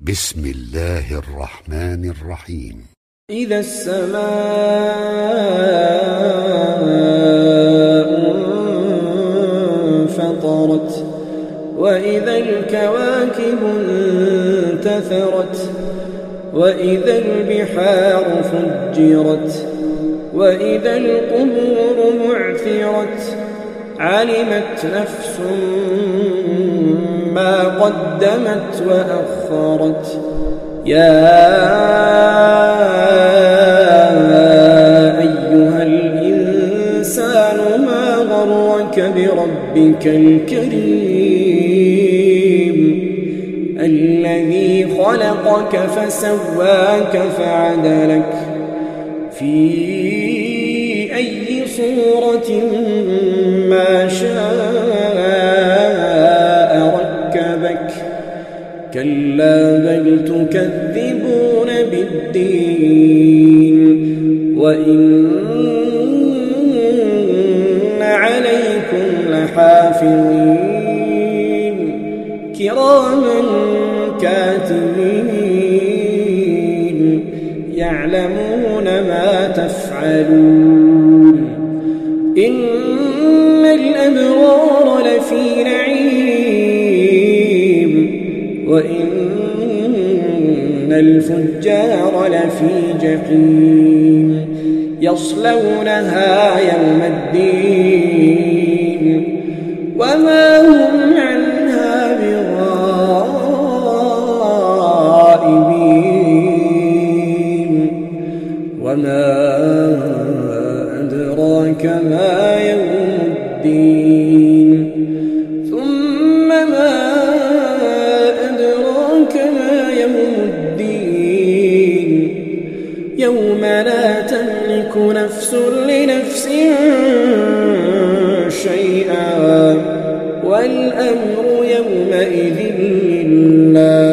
بسم الله الرحمن الرحيم. إذا السماء انفطرت وإذا الكواكب انتثرت وإذا البحار فجرت وإذا القبور بعثرت علمت نفس ما قدمت وأخرت يا أيها الإنسان ما غرك بربك الكريم الذي خلقك فسواك فعدلك في أي صورة ما شاء ركبك كلا بل تكذبون بالدين وإن عليكم لحافظين كراما كاتبين يعلمون ما تفعلون إن الأبرار لفي نعيم وإن الفجار لفي جحيم يصلونها يوم الدين وما هم عنها بغائبين وما أدراك ما يوم الدين ثم ما أدراك ما يوم الدين يوم لا تملك نفس لنفس شيئا والأمر يومئذ لله